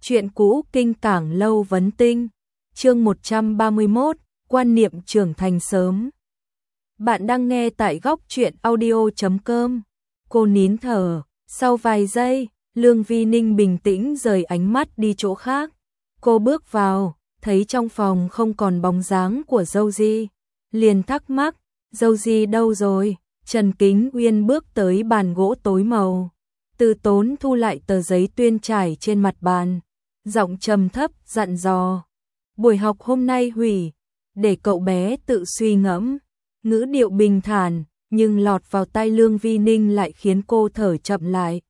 Chuyện cũ kinh cảng lâu vấn tinh. Chương 131, quan niệm trưởng thành sớm. Bạn đang nghe tại góc truyện audio.com. Cô nín thở, sau vài giây, Lương Vi Ninh bình tĩnh rời ánh mắt đi chỗ khác. Cô bước vào, thấy trong phòng không còn bóng dáng của dâu Di, liền thắc mắc, dâu Di đâu rồi? Trần Kính Uyên bước tới bàn gỗ tối màu, từ tốn thu lại tờ giấy tuyên trải trên mặt bàn, giọng trầm thấp dặn dò, buổi học hôm nay hủy, để cậu bé tự suy ngẫm. Ngữ điệu bình thản, nhưng lọt vào tai Lương Vi Ninh lại khiến cô thở chậm lại.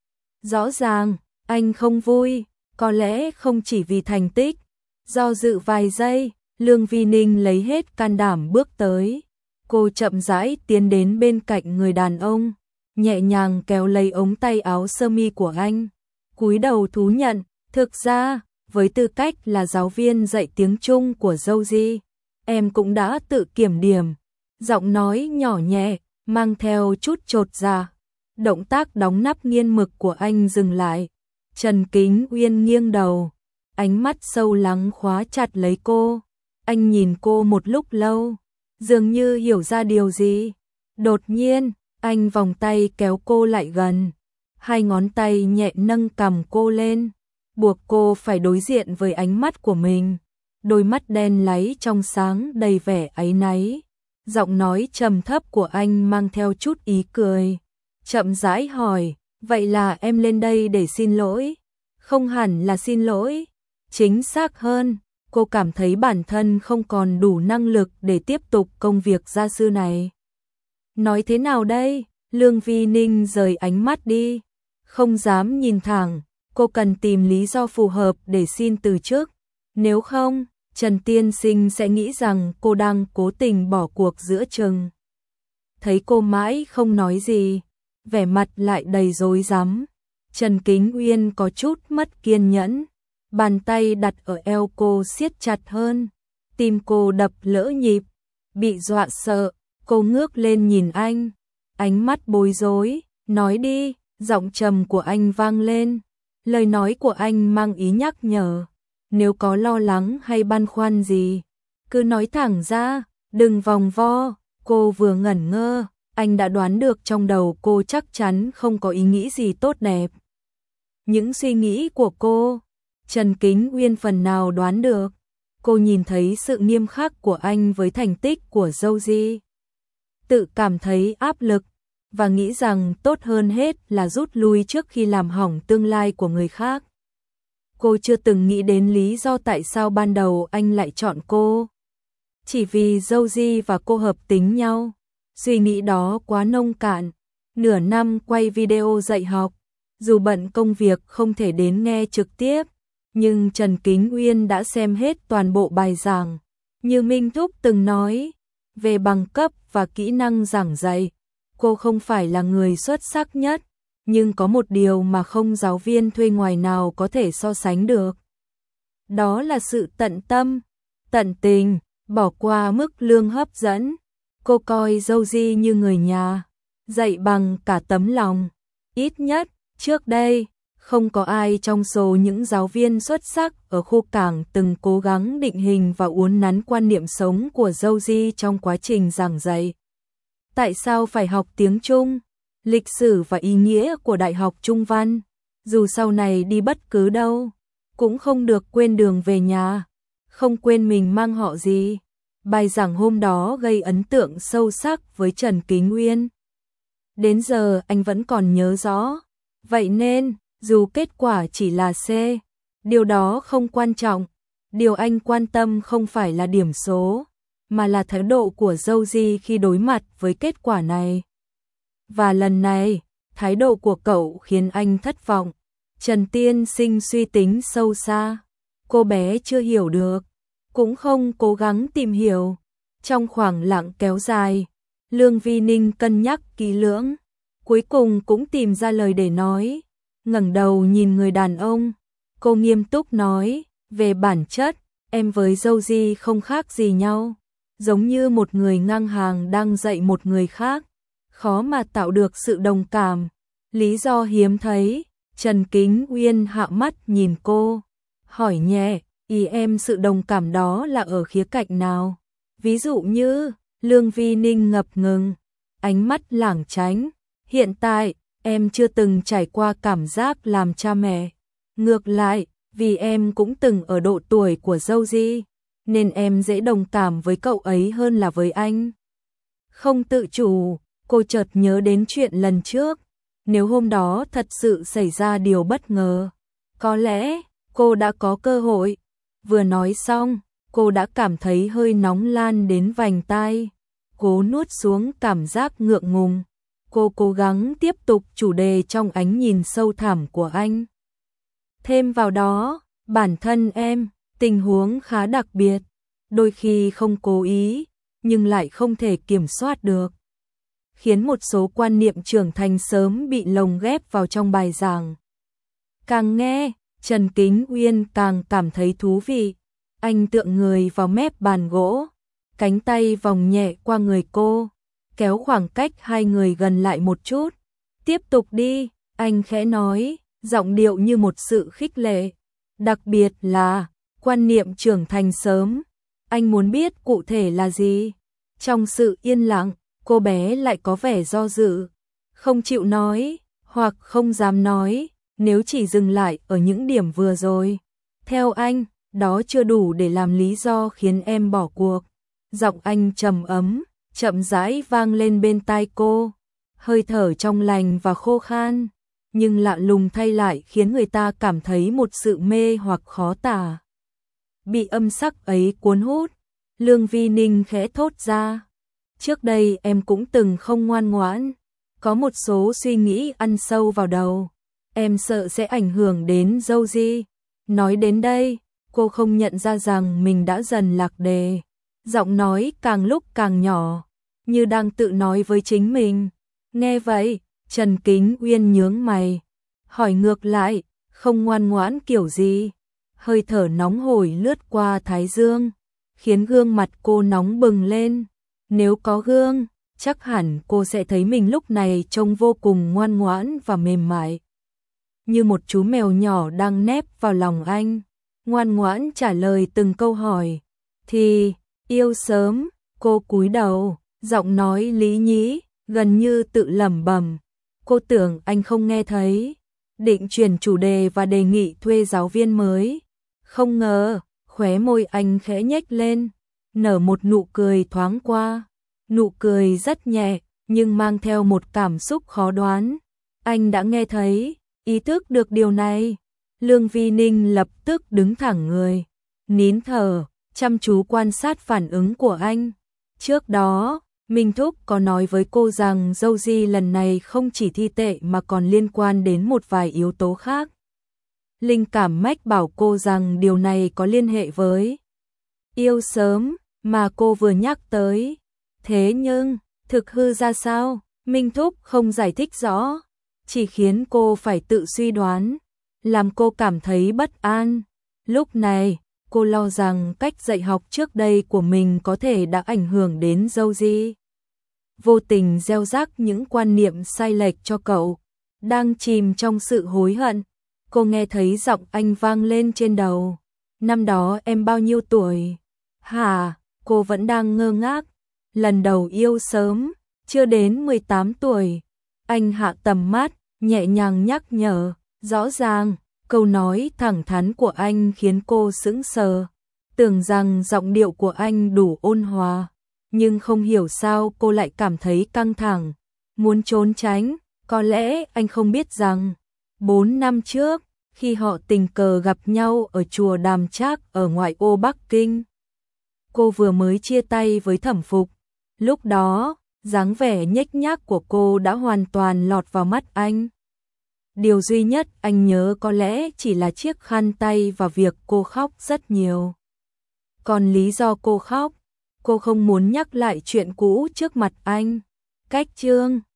Rõ ràng, anh không vui, có lẽ không chỉ vì thành tích. Do dự vài giây, Lương Vi Ninh lấy hết can đảm bước tới. Cô chậm rãi tiến đến bên cạnh người đàn ông, nhẹ nhàng kéo lấy ống tay áo sơ mi của anh, cúi đầu thú nhận, thực ra, với tư cách là giáo viên dạy tiếng Trung của dâu Di, em cũng đã tự kiểm điểm. Giọng nói nhỏ nhẹ, mang theo chút chột dạ. Động tác đóng nắp nghiên mực của anh dừng lại. Trần Kính Uyên nghiêng đầu, ánh mắt sâu lắng khóa chặt lấy cô. Anh nhìn cô một lúc lâu, dường như hiểu ra điều gì. Đột nhiên, anh vòng tay kéo cô lại gần, hai ngón tay nhẹ nâng cằm cô lên, buộc cô phải đối diện với ánh mắt của mình. Đôi mắt đen láy trong sáng đầy vẻ áy náy. Giọng nói trầm thấp của anh mang theo chút ý cười, chậm rãi hỏi, vậy là em lên đây để xin lỗi? Không hẳn là xin lỗi, chính xác hơn, cô cảm thấy bản thân không còn đủ năng lực để tiếp tục công việc gia sư này. Nói thế nào đây? Lương Vi Ninh rời ánh mắt đi, không dám nhìn thẳng, cô cần tìm lý do phù hợp để xin từ chức, nếu không Trần Tiên Sinh sẽ nghĩ rằng cô đang cố tình bỏ cuộc giữa chừng. Thấy cô mãi không nói gì, vẻ mặt lại đầy rối rắm, Trần Kính Uyên có chút mất kiên nhẫn, bàn tay đặt ở eo cô siết chặt hơn, tim cô đập lỡ nhịp, bị dọa sợ, cô ngước lên nhìn anh, ánh mắt bối rối, nói đi, giọng trầm của anh vang lên, lời nói của anh mang ý nhắc nhở. Nếu có lo lắng hay băn khoăn gì, cứ nói thẳng ra, đừng vòng vo. Cô vừa ngẩn ngơ, anh đã đoán được trong đầu cô chắc chắn không có ý nghĩ gì tốt đẹp. Những suy nghĩ của cô, Trần Kính Uyên phần nào đoán được. Cô nhìn thấy sự nghiêm khắc của anh với thành tích của dâu Di, tự cảm thấy áp lực và nghĩ rằng tốt hơn hết là rút lui trước khi làm hỏng tương lai của người khác. Cô chưa từng nghĩ đến lý do tại sao ban đầu anh lại chọn cô. Chỉ vì dâu Di và cô hợp tính nhau. Suy nghĩ đó quá nông cạn. Nửa năm quay video dạy học, dù bận công việc không thể đến nghe trực tiếp, nhưng Trần Kính Uyên đã xem hết toàn bộ bài giảng. Như Minh Thúc từng nói, về bằng cấp và kỹ năng giảng dạy, cô không phải là người xuất sắc nhất. Nhưng có một điều mà không giáo viên thuê ngoài nào có thể so sánh được. Đó là sự tận tâm, tận tình, bỏ qua mức lương hấp dẫn. Cô coi dâu Di như người nhà, dạy bằng cả tấm lòng. Ít nhất, trước đây, không có ai trong số những giáo viên xuất sắc ở khu cảng từng cố gắng định hình và uốn nắn quan niệm sống của dâu Di trong quá trình giảng dạy. Tại sao phải học tiếng Trung? Lịch sử và ý nghĩa của Đại học Trung Văn, dù sau này đi bất cứ đâu, cũng không được quên đường về nhà, không quên mình mang họ gì. Bài giảng hôm đó gây ấn tượng sâu sắc với Trần Kính Uyên. Đến giờ anh vẫn còn nhớ rõ. Vậy nên, dù kết quả chỉ là C, điều đó không quan trọng. Điều anh quan tâm không phải là điểm số, mà là thái độ của dâu Di khi đối mặt với kết quả này. Và lần này, thái độ của cậu khiến anh thất vọng. Trần Tiên Sinh suy tính sâu xa. Cô bé chưa hiểu được, cũng không cố gắng tìm hiểu. Trong khoảng lặng kéo dài, Lương Vi Ninh cân nhắc kỹ lưỡng, cuối cùng cũng tìm ra lời để nói. Ngẩng đầu nhìn người đàn ông, cô nghiêm túc nói, về bản chất, em với dâu Di không khác gì nhau. Giống như một người ngang hàng đang dạy một người khác, khó mà tạo được sự đồng cảm. Lý do hiếm thấy, Trần Kính Uyên hạ mắt nhìn cô, hỏi nhẹ, ý em sự đồng cảm đó là ở khía cạnh nào? Ví dụ như, Lương Vi Ninh ngập ngừng, ánh mắt lảng tránh, hiện tại, em chưa từng trải qua cảm giác làm cha mẹ. Ngược lại, vì em cũng từng ở độ tuổi của dâu Di, nên em dễ đồng cảm với cậu ấy hơn là với anh. Không tự chủ, cô chợt nhớ đến chuyện lần trước. Nếu hôm đó thật sự xảy ra điều bất ngờ, có lẽ cô đã có cơ hội. Vừa nói xong, cô đã cảm thấy hơi nóng lan đến vành tai. Cố nuốt xuống cảm giác ngượng ngùng. Cô cố gắng tiếp tục chủ đề trong ánh nhìn sâu thẳm của anh. Thêm vào đó, bản thân em, tình huống khá đặc biệt. Đôi khi không cố ý, nhưng lại không thể kiểm soát được. Khiến một số quan niệm trưởng thành sớm bị lồng ghép vào trong bài giảng. Càng nghe, Trần Kính Uyên càng cảm thấy thú vị. Anh tựa người vào mép bàn gỗ, cánh tay vòng nhẹ qua người cô, kéo khoảng cách hai người gần lại một chút. Tiếp tục đi, anh khẽ nói, giọng điệu như một sự khích lệ. Đặc biệt là, quan niệm trưởng thành sớm. Anh muốn biết cụ thể là gì? Trong sự yên lặng, cô bé lại có vẻ do dự, không chịu nói, hoặc không dám nói, nếu chỉ dừng lại ở những điểm vừa rồi. Theo anh, đó chưa đủ để làm lý do khiến em bỏ cuộc. Giọng anh trầm ấm, chậm rãi vang lên bên tai cô, hơi thở trong lành và khô khan, nhưng lạ lùng thay lại khiến người ta cảm thấy một sự mê hoặc khó tả. Bị âm sắc ấy cuốn hút, Lương Vi Ninh khẽ thốt ra. Trước đây em cũng từng không ngoan ngoãn, có một số suy nghĩ ăn sâu vào đầu, em sợ sẽ ảnh hưởng đến dâu Di. Nói đến đây, cô không nhận ra rằng mình đã dần lạc đề, giọng nói càng lúc càng nhỏ, như đang tự nói với chính mình. Nghe vậy, Trần Kính Uyên nhướng mày, hỏi ngược lại, không ngoan ngoãn kiểu gì? Hơi thở nóng hổi lướt qua thái dương, khiến gương mặt cô nóng bừng lên. Nếu có gương, chắc hẳn cô sẽ thấy mình lúc này trông vô cùng ngoan ngoãn và mềm mại. Như một chú mèo nhỏ đang nép vào lòng anh, ngoan ngoãn trả lời từng câu hỏi. Thì, yêu sớm, cô cúi đầu, giọng nói lý nhí, gần như tự lẩm bẩm. Cô tưởng anh không nghe thấy, định chuyển chủ đề và đề nghị thuê giáo viên mới. Không ngờ, khóe môi anh khẽ nhếch lên, nở một nụ cười thoáng qua. Nụ cười rất nhẹ, nhưng mang theo một cảm xúc khó đoán. Anh đã nghe thấy, ý thức được điều này. Lương Vi Ninh lập tức đứng thẳng người, nín thở, chăm chú quan sát phản ứng của anh. Trước đó, Minh Thúc có nói với cô rằng dâu Di lần này không chỉ thi tệ mà còn liên quan đến một vài yếu tố khác. Linh cảm mách bảo cô rằng điều này có liên hệ với yêu sớm mà cô vừa nhắc tới. Thế nhưng, thực hư ra sao? Minh Thúc không giải thích rõ, chỉ khiến cô phải tự suy đoán, làm cô cảm thấy bất an. Lúc này, cô lo rằng cách dạy học trước đây của mình có thể đã ảnh hưởng đến dâu Di. Vô tình gieo rắc những quan niệm sai lệch cho cậu. Đang chìm trong sự hối hận, cô nghe thấy giọng anh vang lên trên đầu. Năm đó em bao nhiêu tuổi? Hả? Cô vẫn đang ngơ ngác. Lần đầu yêu sớm, chưa đến 18 tuổi. Anh hạ tầm mắt, nhẹ nhàng nhắc nhở. Rõ ràng, câu nói thẳng thắn của anh khiến cô sững sờ. Tưởng rằng giọng điệu của anh đủ ôn hòa, nhưng không hiểu sao cô lại cảm thấy căng thẳng, muốn trốn tránh. Có lẽ anh không biết rằng 4 năm trước, khi họ tình cờ gặp nhau ở chùa Đàm Trác ở ngoại ô Bắc Kinh, cô vừa mới chia tay với Thẩm Phục. Lúc đó, dáng vẻ nhếch nhác của cô đã hoàn toàn lọt vào mắt anh. Điều duy nhất anh nhớ có lẽ chỉ là chiếc khăn tay và việc cô khóc rất nhiều. Còn lý do cô khóc, cô không muốn nhắc lại chuyện cũ trước mặt anh. Cách chương